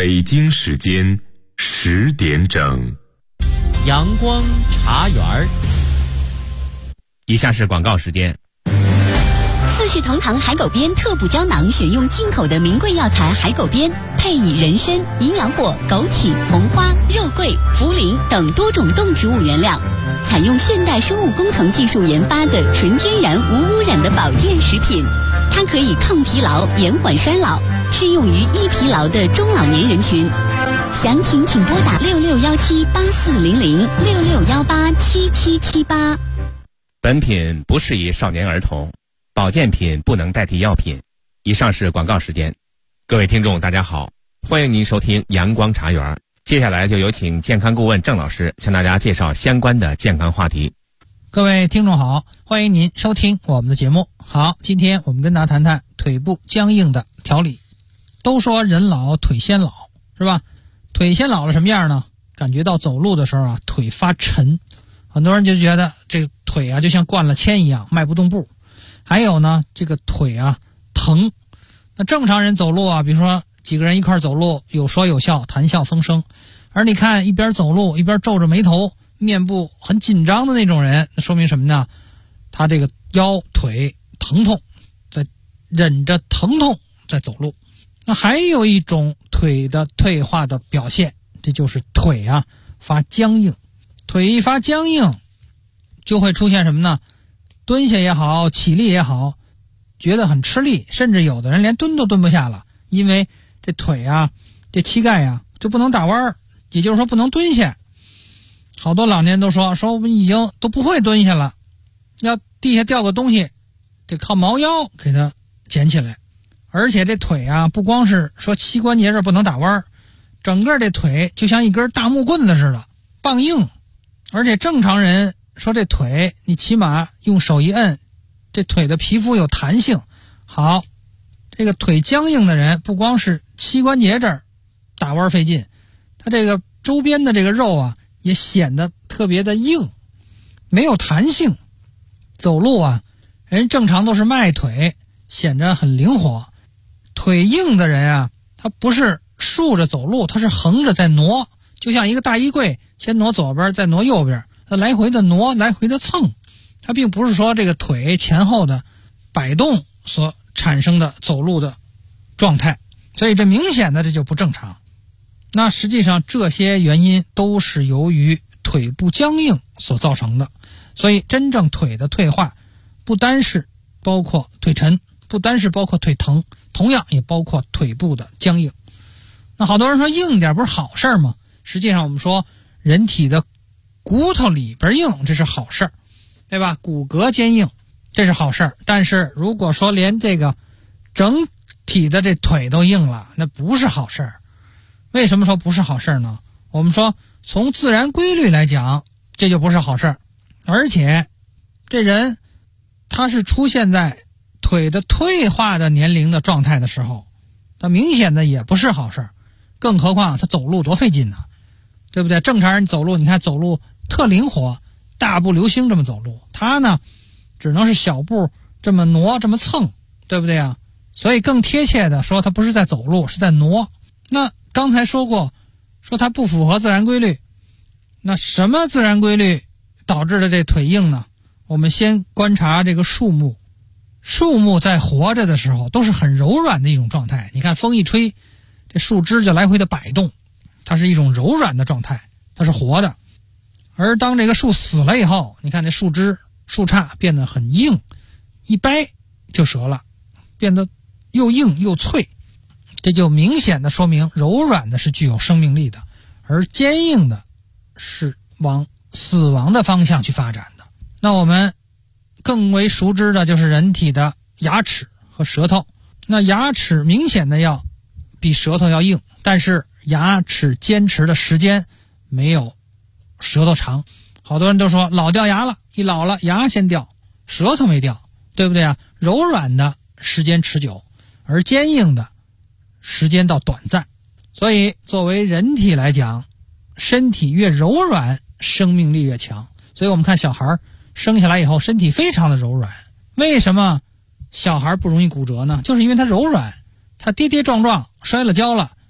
北京时间10点整， 阳光茶园。 以下是广告时间。 四世同堂海狗鞭特补胶囊，选用进口的名贵药材海狗鞭，配以人参、营养果、枸杞、红花、肉桂、茯苓等多种动植物原料，采用现代生物工程技术研发的纯天然无污染的保健食品。它可以抗疲劳、延缓衰老，适用于易疲劳的中老年人群。详情请拨打6617840066187778。 本品不适宜少年儿童，保健品不能代替药品。以上是广告时间。各位听众大家好，欢迎您收听阳光茶园。接下来就有请健康顾问郑老师向大家介绍相关的健康话题。 各位听众好，欢迎您收听我们的节目。好，今天我们跟大家谈谈腿部僵硬的调理。都说人老腿先老，是吧？腿先老了什么样呢？感觉到走路的时候啊，腿发沉，很多人就觉得这个腿啊就像灌了铅一样，迈不动步。还有呢，这个腿啊疼。那正常人走路啊，比如说几个人一块走路，有说有笑，谈笑风生。而你看一边走路一边皱着眉头，面部很紧张的那种人，那说明什么呢？他这个腰腿疼痛，在忍着疼痛在走路。那还有一种腿的退化的表现，这就是腿啊发僵硬。腿一发僵硬就会出现什么呢？蹲下也好，起立也好，觉得很吃力，甚至有的人连蹲都蹲不下了，因为这腿啊这膝盖啊就不能打弯，也就是说不能蹲下。好多老年人都说我们已经都不会蹲下了，要地下掉个东西得靠猫腰给它捡起来。而且这腿啊不光是说膝关节这不能打弯，整个这腿就像一根大木棍子似的棒硬。而且正常人说这腿你起码用手一摁，这腿的皮肤有弹性。好，这个腿僵硬的人不光是膝关节这儿打弯费劲，他这个周边的这个肉啊也显得特别的硬，没有弹性。走路啊人正常都是迈腿，显得很灵活。腿硬的人啊，他不是竖着走路，他是横着在挪，就像一个大衣柜，先挪左边再挪右边，他来回的挪，来回的蹭。他并不是说这个腿前后的摆动所产生的走路的状态，所以这明显的这就不正常。那实际上这些原因都是由于腿部僵硬所造成的。所以真正腿的退化不单是包括腿沉，不单是包括腿疼，同样也包括腿部的僵硬。那好多人说硬点不是好事吗？实际上我们说人体的骨头里边硬，这是好事，对吧？骨骼坚硬，这是好事。但是如果说连这个整体的这腿都硬了，那不是好事。为什么说不是好事呢？我们说从自然规律来讲，这就不是好事。而且这人他是出现在腿的退化的年龄的状态的时候，他明显的也不是好事。更何况他走路多费劲呢，对不对？正常人走路，你看走路特灵活，大步流星这么走路，他呢只能是小步这么挪这么蹭，对不对啊？所以更贴切的说他不是在走路，是在挪。那刚才说过，说他不符合自然规律。那什么自然规律导致的这腿硬呢？我们先观察这个树木。树木在活着的时候都是很柔软的一种状态，你看风一吹，这树枝就来回的摆动，它是一种柔软的状态，它是活的。而当这个树死了以后，你看这树枝树杈变得很硬，一掰就折了，变得又硬又脆，这就明显的说明柔软的是具有生命力的，而坚硬的是往死亡的方向去发展的。那我们更为熟知的就是人体的牙齿和舌头。那牙齿明显的要比舌头要硬，但是牙齿坚持的时间没有舌头长。好多人都说老掉牙了，一老了牙先掉，舌头没掉，对不对啊？柔软的时间持久，而坚硬的时间倒短暂。所以作为人体来讲，身体越柔软生命力越强。所以我们看小孩生下来以后身体非常的柔软。为什么小孩不容易骨折呢？就是因为他柔软，他跌跌撞撞摔了跤了，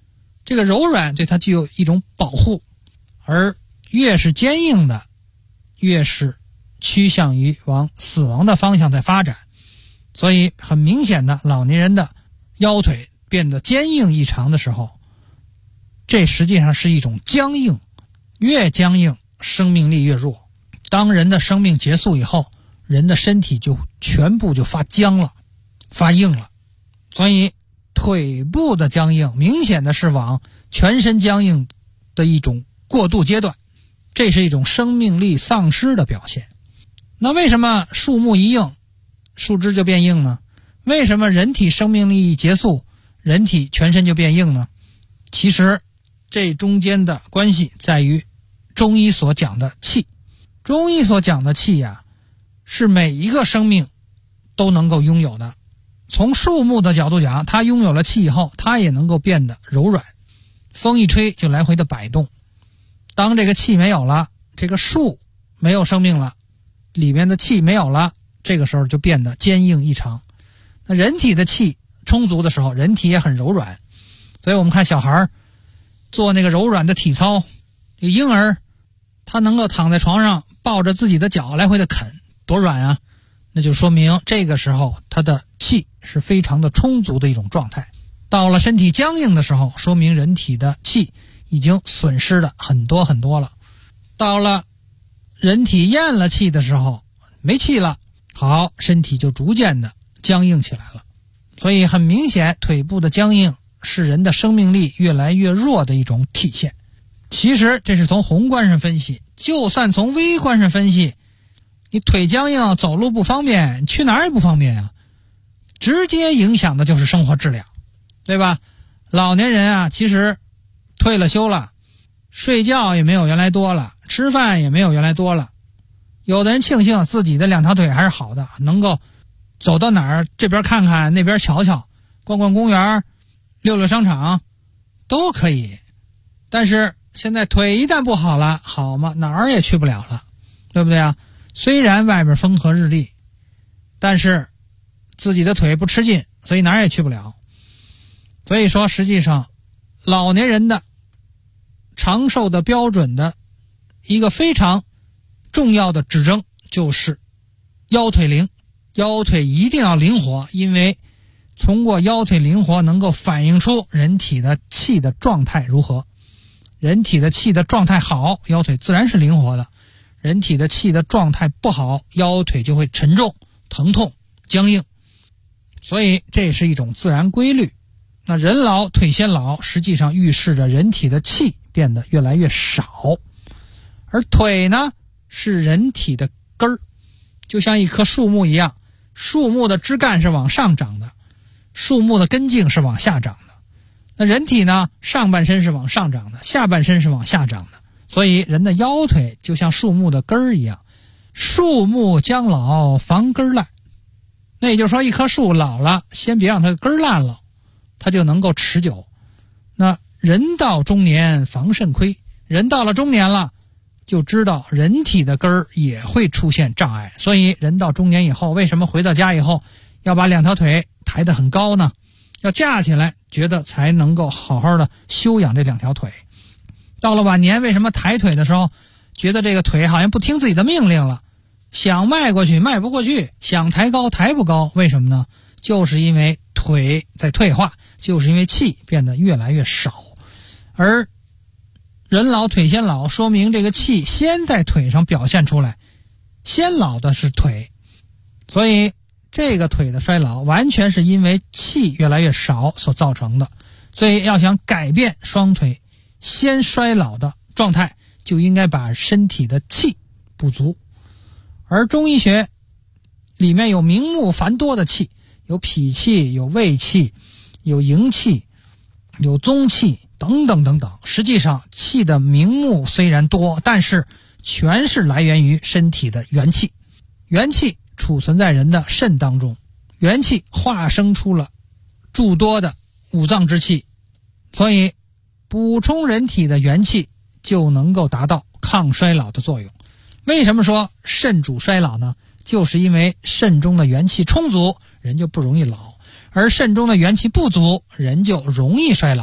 这个柔软对它具有一种保护，而越是坚硬的，越是趋向于往死亡的方向在发展。所以很明显的，老年人的腰腿变得坚硬异常的时候，这实际上是一种僵硬，越僵硬生命力越弱。当人的生命结束以后，人的身体就全部就发僵了，发硬了。所以腿部的僵硬明显的是往全身僵硬的一种过渡阶段，这是一种生命力丧失的表现。那为什么树木一硬，树枝就变硬呢？为什么人体生命力一结束，人体全身就变硬呢？其实这中间的关系在于中医所讲的气。中医所讲的气呀，是每一个生命都能够拥有的。从树木的角度讲，它拥有了气以后，它也能够变得柔软，风一吹就来回的摆动。当这个气没有了，这个树没有生命了，里面的气没有了，这个时候就变得坚硬异常。那人体的气充足的时候，人体也很柔软。所以我们看小孩做那个柔软的体操，这个婴儿他能够躺在床上抱着自己的脚来回的啃，多软啊！那就说明这个时候他的气是非常的充足的一种状态。到了身体僵硬的时候，说明人体的气已经损失了很多很多了。到了人体咽了气的时候，没气了，好，身体就逐渐的僵硬起来了。所以很明显，腿部的僵硬是人的生命力越来越弱的一种体现。其实这是从宏观上分析，就算从微观上分析，你腿僵硬，走路不方便，去哪儿也不方便啊，直接影响的就是生活质量，对吧？老年人啊，其实退了休了，睡觉也没有原来多了，吃饭也没有原来多了。有的人庆幸自己的两条腿还是好的，能够走到哪儿这边看看那边瞧瞧，逛逛公园，溜溜商场都可以。但是现在腿一旦不好了，好嘛，哪儿也去不了了，对不对啊？虽然外面风和日丽，但是自己的腿不吃劲，所以哪儿也去不了。所以说实际上老年人的长寿的标准的一个非常重要的指征就是腰腿灵。腰腿一定要灵活，因为通过腰腿灵活能够反映出人体的气的状态如何。人体的气的状态好，腰腿自然是灵活的；人体的气的状态不好，腰腿就会沉重、疼痛、僵硬。所以这是一种自然规律。那人老腿先老，实际上预示着人体的气变得越来越少。而腿呢，是人体的根儿，就像一棵树木一样，树木的枝干是往上长的，树木的根茎是往下长的。那人体呢，上半身是往上长的，下半身是往下长的。所以人的腰腿就像树木的根儿一样，树木将老防根烂。那也就是说，一棵树老了，先别让它根烂了，它就能够持久。那人到中年防肾亏，人到了中年了，就知道人体的根儿也会出现障碍。所以人到中年以后，为什么回到家以后要把两条腿抬得很高呢？要架起来，觉得才能够好好的休养这两条腿。到了晚年，为什么抬腿的时候觉得这个腿好像不听自己的命令了，想迈过去迈不过去，想抬高抬不高？为什么呢？就是因为腿在退化，就是因为气变得越来越少。而人老腿先老，说明这个气先在腿上表现出来，先老的是腿。所以这个腿的衰老完全是因为气越来越少所造成的。所以要想改变双腿先衰老的状态，就应该把身体的气补足。而中医学里面有名目繁多的气，有脾气，有胃气，有营气，有宗气等等等等。实际上气的名目虽然多，但是全是来源于身体的元气。元气储存在人的肾当中，元气化生出了诸多的五脏之气，所以补充人体的元气就能够达到抗衰老的作用。为什么说肾主衰老呢？就是因为肾中的元气充足，人就不容易老；而肾中的元气不足，人就容易衰老。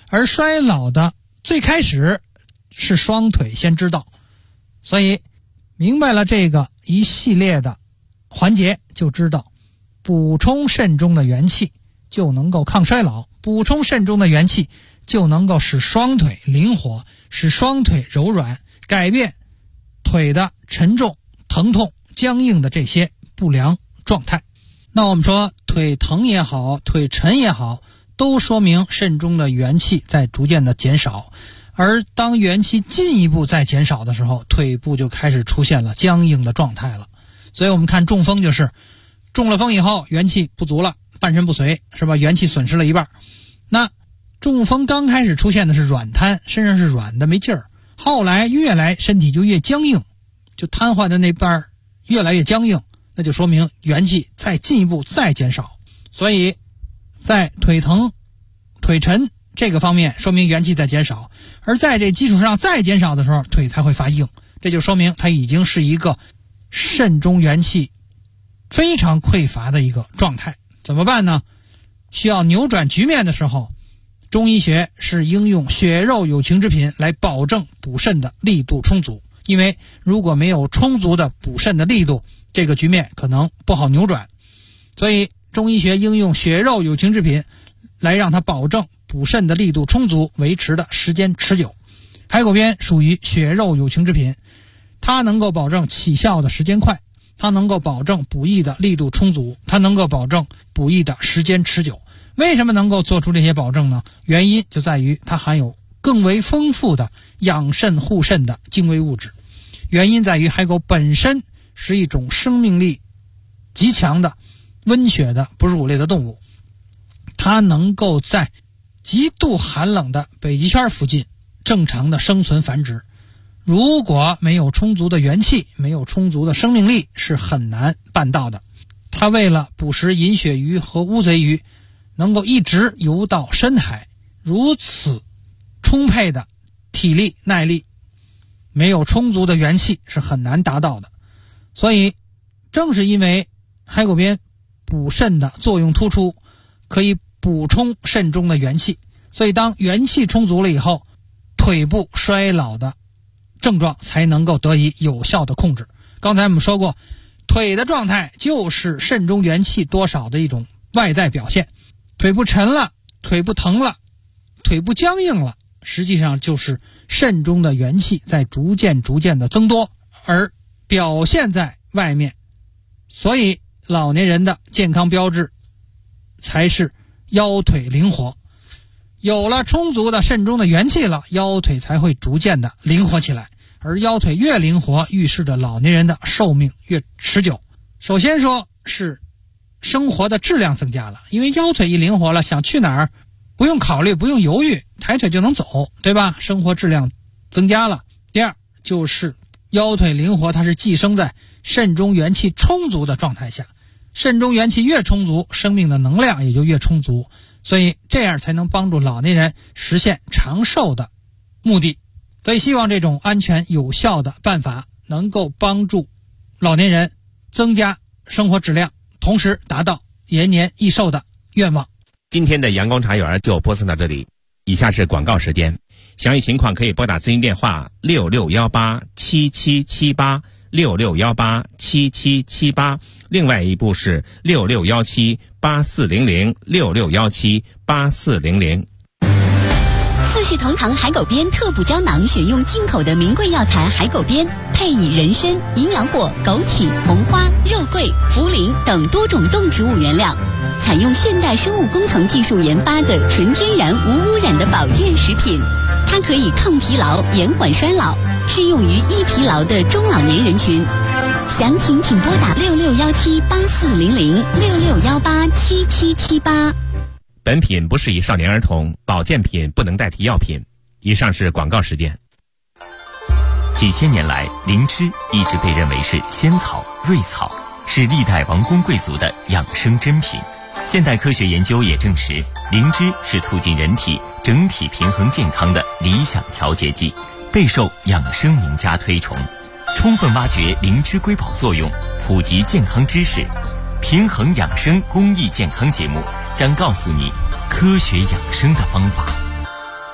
而衰老的最开始是双腿先知道，所以明白了这个一系列的环节，就知道补充肾中的元气就能够抗衰老，补充肾中的元气就能够使双腿灵活，使双腿柔软，改变腿的沉重、疼痛、僵硬的这些不良状态。那我们说腿疼也好，腿沉也好，都说明肾中的元气在逐渐的减少，而当元气进一步在减少的时候，腿部就开始出现了僵硬的状态了。所以我们看中风就是中了风以后元气不足了，半身不遂，是吧？元气损失了一半。那中风刚开始出现的是软瘫，身上是软的没劲儿，后来越来身体就越僵硬，就瘫痪的那半越来越僵硬，那就说明元气再进一步再减少。所以在腿疼腿沉这个方面说明元气在减少，而在这基础上再减少的时候，腿才会发硬，这就说明它已经是一个肾中元气非常匮乏的一个状态。怎么办呢？需要扭转局面的时候，中医学是应用血肉有情之品来保证补肾的力度充足，因为如果没有充足的补肾的力度，这个局面可能不好扭转。所以中医学应用血肉有情之品来让它保证补肾的力度充足，维持的时间持久。海狗鞭属于血肉有情之品，它能够保证起效的时间快，它能够保证补益的力度充足，它能够保证补益的时间持久。为什么能够做出这些保证呢？原因就在于它含有更为丰富的养肾护肾的精微物质。原因在于海狗本身是一种生命力极强的温血的哺乳类的动物，它能够在极度寒冷的北极圈附近正常的生存繁殖。如果没有充足的元气，没有充足的生命力，是很难办到的。它为了捕食银鳕鱼和乌贼鱼，能够一直游到深海，如此充沛的体力耐力，没有充足的元气是很难达到的。所以正是因为海狗鞭补肾的作用突出，可以补充肾中的元气，所以当元气充足了以后，腿部衰老的症状才能够得以有效的控制。刚才我们说过，腿的状态就是肾中元气多少的一种外在表现。腿部沉了，腿部疼了，腿部僵硬了，实际上就是肾中的元气在逐渐的增多，而表现在外面。所以老年人的健康标志才是腰腿灵活。有了充足的肾中的元气了，腰腿才会逐渐的灵活起来，而腰腿越灵活，预示着老年人的寿命越持久。首先说是生活的质量增加了，因为腰腿一灵活了，想去哪儿不用考虑，不用犹豫，抬腿就能走，对吧？生活质量增加了。第二就是腰腿灵活，它是寄生在肾中元气充足的状态下，肾中元气越充足，生命的能量也就越充足，所以这样才能帮助老年人实现长寿的目的。所以希望这种安全有效的办法能够帮助老年人增加生活质量，同时达到延年益寿的愿望。 今天的阳光茶园就播送到这里，以下是广告时间。详细情况可以拨打咨询电话66187778 66187778，另外一部是66178400 66178400。 四世同堂海狗鞭特补胶囊选用进口的名贵药材海狗鞭，配以人参、营养果、枸杞、红花、肉桂、茯苓等多种动植物原料，采用现代生物工程技术研发的纯天然无污染的保健食品。它可以抗疲劳、延缓衰老，适用于易疲劳的中老年人群。详情请拨打66178400 66187778。 本品不适宜少年儿童，保健品不能代替药品。以上是广告时间。 几千年来，灵芝一直被认为是仙草、瑞草，是历代王公贵族的养生珍品。现代科学研究也证实，灵芝是促进人体整体平衡健康的理想调节剂，备受养生名家推崇。充分挖掘灵芝瑰宝作用，普及健康知识，平衡养生公益健康节目将告诉你科学养生的方法。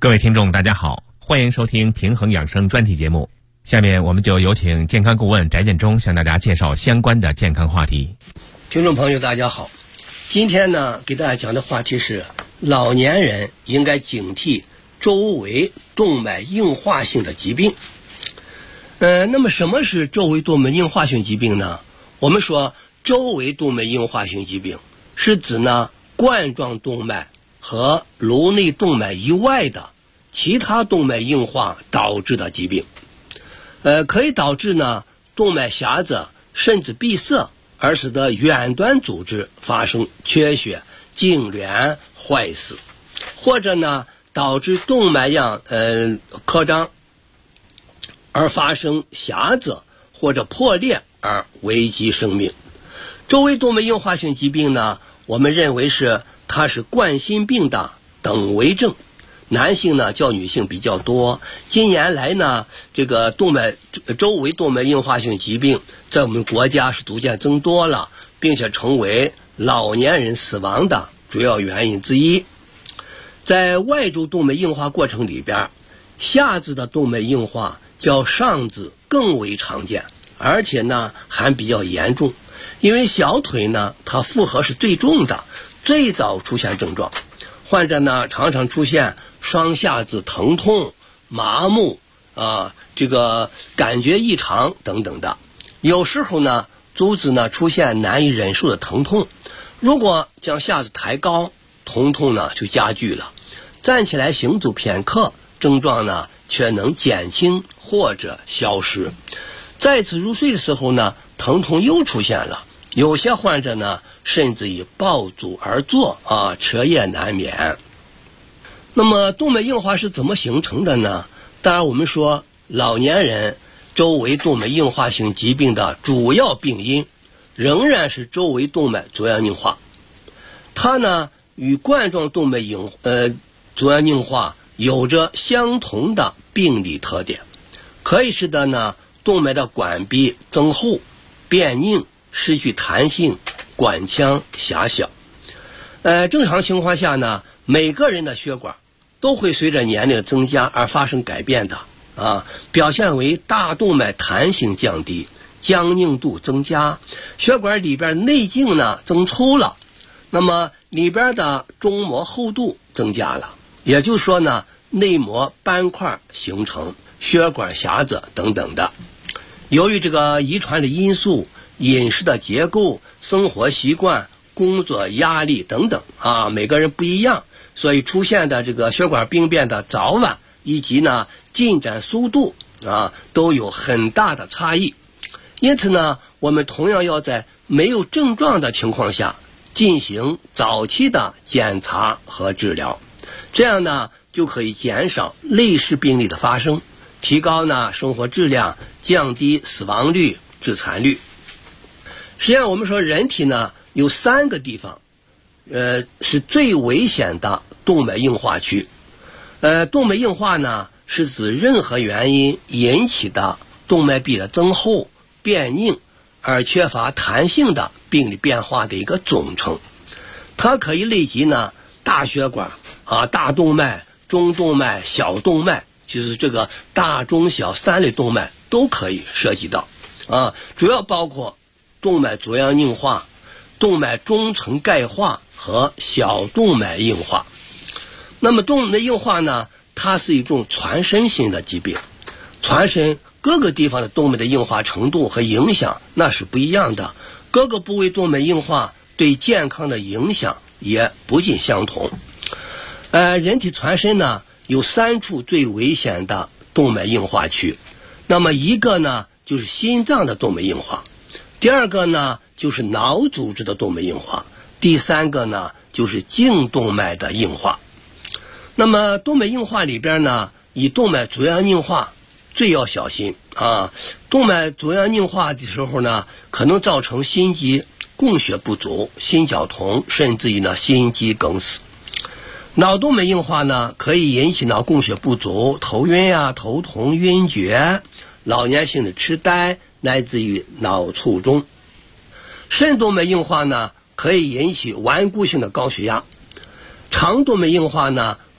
各位听众大家好，欢迎收听平衡养生专题节目。下面我们就有请健康顾问翟建中向大家介绍相关的健康话题。 听众朋友大家好，今天呢给大家讲的话题是老年人应该警惕周围动脉硬化性的疾病。那么什么是周围动脉硬化性疾病呢？我们说周围动脉硬化性疾病是指呢冠状动脉和颅内动脉以外的其他动脉硬化导致的疾病，可以导致呢动脉狭窄甚至闭塞，而使得远端组织发生缺血、痉挛、坏死，或者呢导致动脉样扩张而发生狭窄或者破裂而危及生命。周围动脉硬化性疾病呢，我们认为它是冠心病的等危症，男性呢较女性比较多。近年来呢，这个周围动脉硬化性疾病在我们国家是逐渐增多了，并且成为老年人死亡的主要原因之一。在外周动脉硬化过程里边，下肢的动脉硬化较上肢更为常见，而且呢还比较严重。因为小腿呢它负荷是最重的，最早出现症状，患者呢常常出现双下肢疼痛、麻木这个感觉异常等等的。有时候呢足趾呢出现难以忍受的疼痛，如果将下肢抬高，疼痛呢就加剧了。站起来行走片刻，症状呢却能减轻或者消失。再次入睡的时候呢，疼痛又出现了。有些患者呢甚至以抱足而坐彻夜难眠。那么动脉硬化是怎么形成的呢？当然我们说老年人周围动脉硬化性疾病的主要病因仍然是周围动脉粥样硬化，它呢与冠状动脉粥样硬化有着相同的病理特点，可以使得呢动脉的管壁增厚、变硬、失去弹性、管腔狭小。正常情况下呢，每个人的血管都会随着年龄增加而发生改变的表现为大动脉弹性降低、僵硬度增加，血管里边内径呢增粗了，那么里边的中膜厚度增加了，也就是说呢内膜斑块形成、血管狭窄等等的。由于这个遗传的因素、饮食的结构、生活习惯、工作压力等等每个人不一样，所以出现的这个血管病变的早晚以及呢进展速度都有很大的差异。因此呢，我们同样要在没有症状的情况下进行早期的检查和治疗，这样呢就可以减少类似病例的发生，提高呢生活质量，降低死亡率、致残率。实际上我们说人体呢有3个地方是最危险的动脉硬化区。动脉硬化呢是指任何原因引起的动脉壁的增厚、变硬而缺乏弹性的病理变化的一个总称。它可以累及呢大血管大动脉、中动脉、小动脉，就是这个大中小3类动脉都可以涉及到主要包括动脉粥样硬化、动脉中层钙化和小动脉硬化。那么动脉硬化呢，它是一种全身性的疾病，全身各个地方的动脉的硬化程度和影响那是不一样的，各个部位动脉硬化对健康的影响也不尽相同。人体全身呢有3处最危险的动脉硬化区，那么一个呢就是心脏的动脉硬化，第2个呢就是脑组织的动脉硬化，第3个呢就是颈动脉的硬化。那么动脉硬化里边呢，以动脉粥样硬化最要小心动脉粥样硬化的时候呢，可能造成心肌供血不足、心绞痛，甚至于呢心肌梗死。脑动脉硬化呢，可以引起脑供血不足、头晕头痛、晕厥、老年性的痴呆，乃至于脑卒中。肾动脉硬化呢，可以引起顽固性的高血压。肠动脉硬化呢，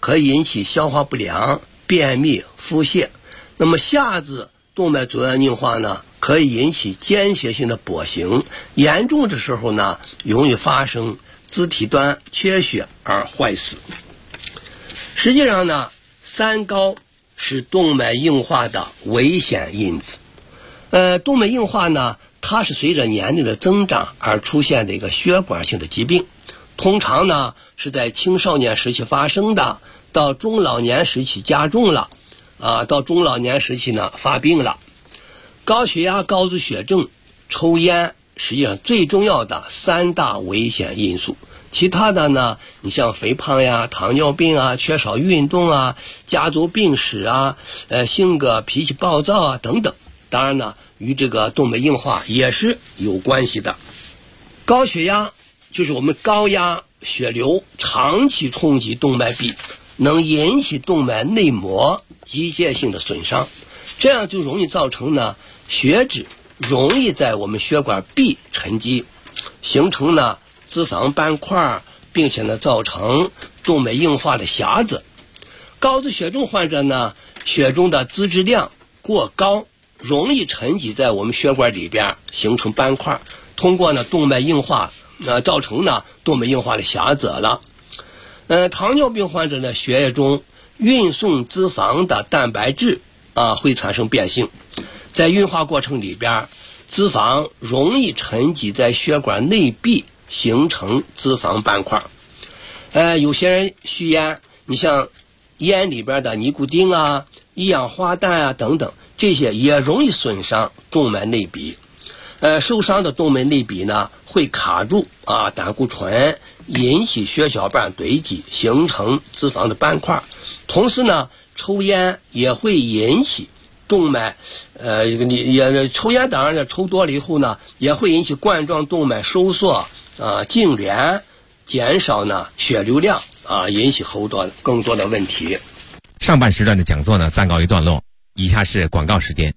可以引起消化不良、便秘、腹泻。那么下肢动脉粥样硬化呢，可以引起间歇性的跛行，严重的时候呢，容易发生肢体端缺血而坏死。实际上呢，三高是动脉硬化的危险因子。动脉硬化呢，它是随着年龄的增长而出现的一个血管性的疾病，通常呢是在青少年时期发生的，到中老年时期加重了，到中老年时期呢发病了。高血压、高脂血症、抽烟实际上最重要的三大危险因素。其他的呢，你像肥胖呀、糖尿病啊、缺少运动啊、家族病史啊、性格脾气暴躁啊等等，当然呢与这个动脉硬化也是有关系的。高血压就是我们高压血流长期冲击动脉壁，能引起动脉内膜机械性的损伤，这样就容易造成呢血脂容易在我们血管壁沉积，形成呢脂肪斑块，并且呢造成动脉硬化的匣子。高脂血症患者呢，血中的脂质量过高，容易沉积在我们血管里边，形成斑块，通过呢动脉硬化，造成呢动脉硬化的匣子了。糖尿病患者呢，血液中运送脂肪的蛋白质会产生变性，在运化过程里边，脂肪容易沉积在血管内壁，形成脂肪斑块。有些人吸烟，你像烟里边的尼古丁啊、一氧化氮啊等等，这些也容易损伤动脉内壁。受伤的动脉内壁呢，会卡住胆固醇，引起血小板堆积，形成脂肪的斑块。同时呢，抽烟也会引起动脉，抽烟当然了，抽多了以后呢，也会引起冠状动脉收缩痉挛，减少呢血流量引起更多的问题。 上半时段的讲座呢暂告一段落，以下是广告时间。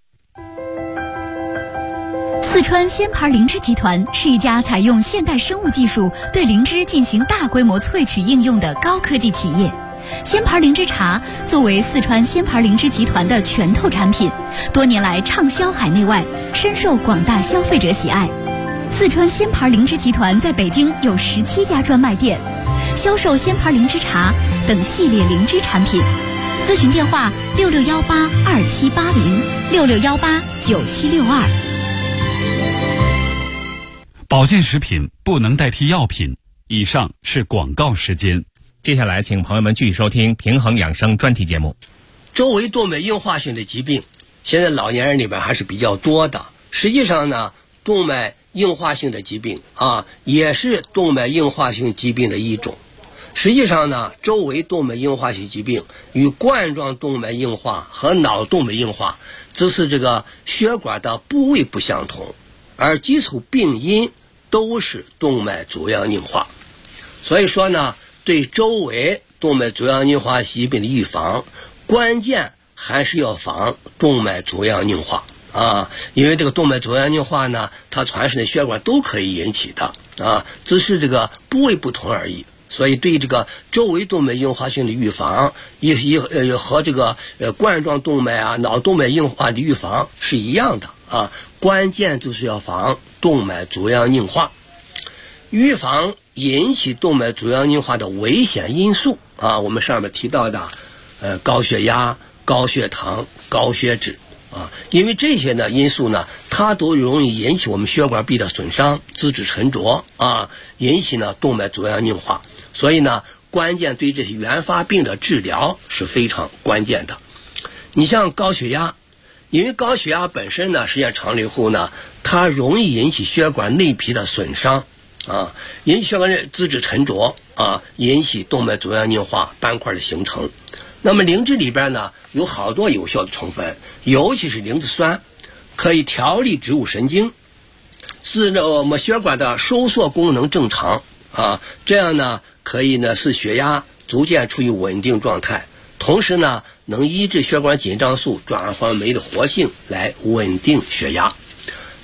四川仙牌灵芝集团是一家采用现代生物技术对灵芝进行大规模萃取应用的高科技企业。仙牌灵芝茶作为四川仙牌灵芝集团的拳头产品，多年来畅销海内外，深受广大消费者喜爱。四川仙牌灵芝集团在北京有17家专卖店，销售仙牌灵芝茶等系列灵芝产品。咨询电话66182780，66189762。 保健食品不能代替药品。以上是广告时间。 接下来请朋友们继续收听平衡养生专题节目。 周围动脉硬化性的疾病现在老年人里边还是比较多的。实际上呢，动脉硬化性的疾病也是动脉硬化性疾病的一种。实际上呢，周围动脉硬化性疾病与冠状动脉硬化和脑动脉硬化只是这个血管的部位不相同，而基础病因都是动脉粥样硬化。所以说呢，对周围动脉粥样硬化疾病的预防，关键还是要防动脉粥样硬化因为这个动脉粥样硬化呢，它全身的血管都可以引起的只是这个部位不同而已。所以对这个周围动脉硬化性的预防和这个冠状动脉脑动脉硬化的预防是一样的关键就是要防动脉粥样硬化。预防引起动脉粥样硬化的危险因素我们上面提到的高血压、高血糖、高血脂因为这些呢因素呢，它都容易引起我们血管壁的损伤、脂质沉着引起呢动脉粥样硬化。所以呢，关键对这些原发病的治疗是非常关键的。你像高血压，因为高血压本身呢，时间长了以后呢，它容易引起血管内皮的损伤引起血管脂质沉着引起动脉粥样硬化斑块的形成。那么灵芝里边呢，有好多有效的成分，尤其是灵芝酸，可以调理植物神经，使我们血管的收缩功能正常这样呢，可以呢使血压逐渐处于稳定状态，同时呢能抑制血管紧张素转换酶的活性，来稳定血压。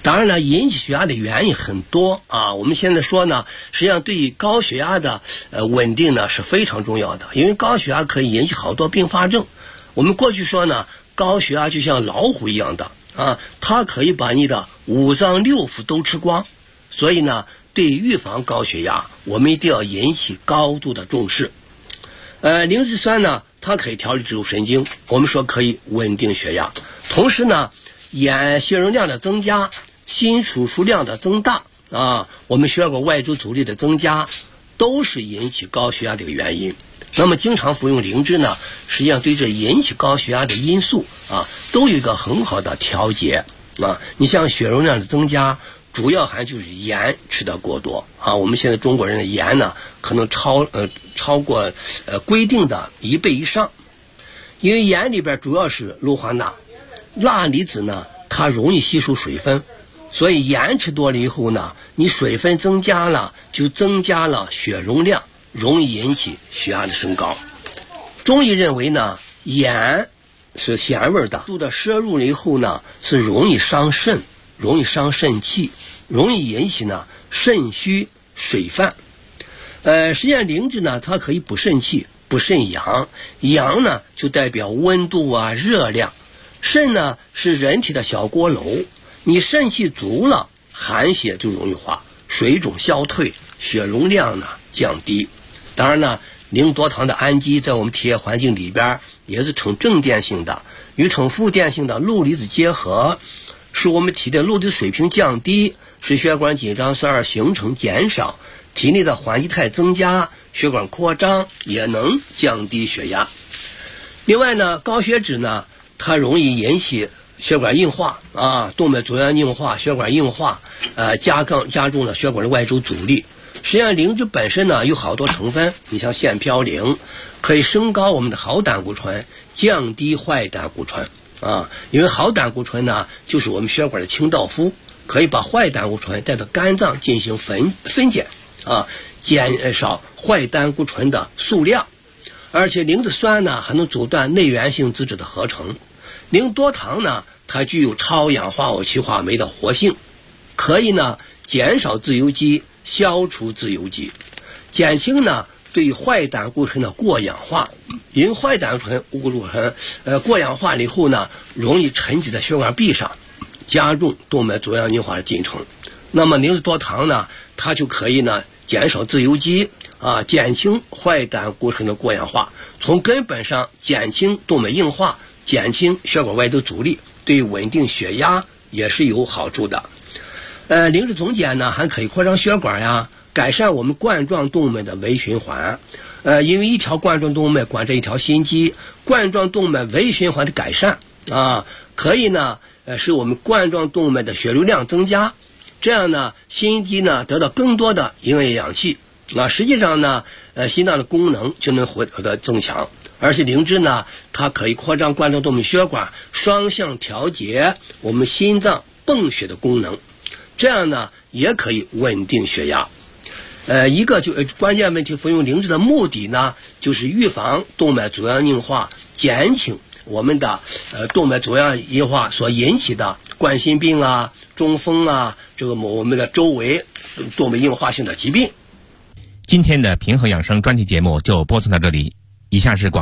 当然了，引起血压的原因很多啊。我们现在说呢，实际上对于高血压的稳定呢是非常重要的，因为高血压可以引起好多并发症。我们过去说呢，高血压就像老虎一样的啊，它可以把你的五脏六腑都吃光。所以呢，对预防高血压，我们一定要引起高度的重视。灵芝酸呢，它可以调理植物神经，我们说可以稳定血压。同时呢，血容量的增加，心储数量的增大啊，我们血管外周阻力的增加，都是引起高血压的一个原因。那么经常服用灵芝呢，实际上对这引起高血压的因素啊，都有一个很好的调节啊。你像血容量的增加，主要还就是盐吃得过多啊。我们现在中国人的盐呢，可能超过规定的1倍以上，因为盐里边主要是氯化钠，钠离子呢它容易吸收水分，所以盐吃多了以后呢，你水分增加了，就增加了血容量，容易引起血压的升高。中医认为呢，盐是咸味的，度的摄入了以后呢，是容易伤肾，容易伤肾气，容易引起呢肾虚水泛。实际上灵芝呢，它可以补肾气，补肾阳。阳呢就代表温度啊、热量。肾呢是人体的小锅炉，你肾气足了，寒血就容易化，水肿消退，血容量呢降低。当然呢，零多糖的氨基在我们体液环境里边也是呈正电性的，与呈负电性的氯离子结合，使我们体的氯离子水平降低，使血管紧张素形成减少，体内的缓激态增加，血管扩张，也能降低血压。另外呢，高血脂呢，它容易引起血管硬化啊，动脉粥样硬化，血管硬化，加重了血管的外周阻力。实际上灵芝本身呢有好多成分，你像腺嘌呤可以升高我们的好胆固醇，降低坏胆固醇啊。因为好胆固醇呢就是我们血管的清道夫，可以把坏胆固醇带到肝脏进行分解啊，减少坏胆固醇的数量。而且灵芝酸呢还能阻断内源性脂质的合成。灵多糖呢它具有超氧化物歧化酶的活性，可以呢减少自由基，消除自由基，减轻呢对坏胆固醇的过氧化。因为坏胆固醇过氧化了以后呢，容易沉积在血管壁上，加重动脉粥样硬化的进程。那么灵芝多糖呢，它就可以呢减少自由基啊，减轻坏胆固醇的过氧化，从根本上减轻动脉硬化，减轻血管外周阻力，对稳定血压也是有好处的。灵芝总碱呢还可以扩张血管呀，改善我们冠状动脉的微循环。因为一条冠状动脉管着一条心肌，冠状动脉微循环的改善啊，可以呢使我们冠状动脉的血流量增加，这样呢心肌呢得到更多的营养氧气啊，实际上呢心脏的功能就能获得增强。而且灵芝呢它可以扩张冠状动脉血管，双向调节我们心脏泵血的功能，这样呢也可以稳定血压。一个关键问题，服用灵芝的目的呢就是预防动脉粥样硬化，减轻我们的动脉粥样硬化所引起的冠心病啊、中风啊，我们的周围动脉硬化性的疾病。 今天的平衡养生专题节目就播送到这里，以下是